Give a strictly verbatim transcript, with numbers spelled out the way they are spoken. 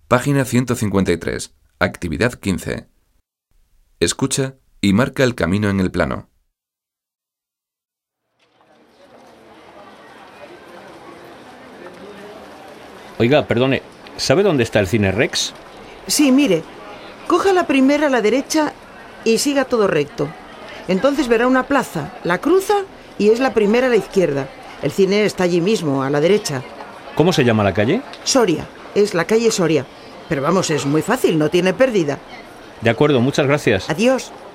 Página ciento cincuenta y tres. Actividad quince. Escucha y marca el camino en el plano. Oiga, perdone, ¿sabe dónde está el Cine Rex? Sí, mire, coja la primera a la derecha y siga todo recto. Entonces verá una plaza, la cruza y es la primera a la izquierda. El cine está allí mismo, a la derecha. ¿Cómo se llama la calle? Soria, es la calle Soria. Pero vamos, es muy fácil, no tiene pérdida. De acuerdo, muchas gracias. Adiós.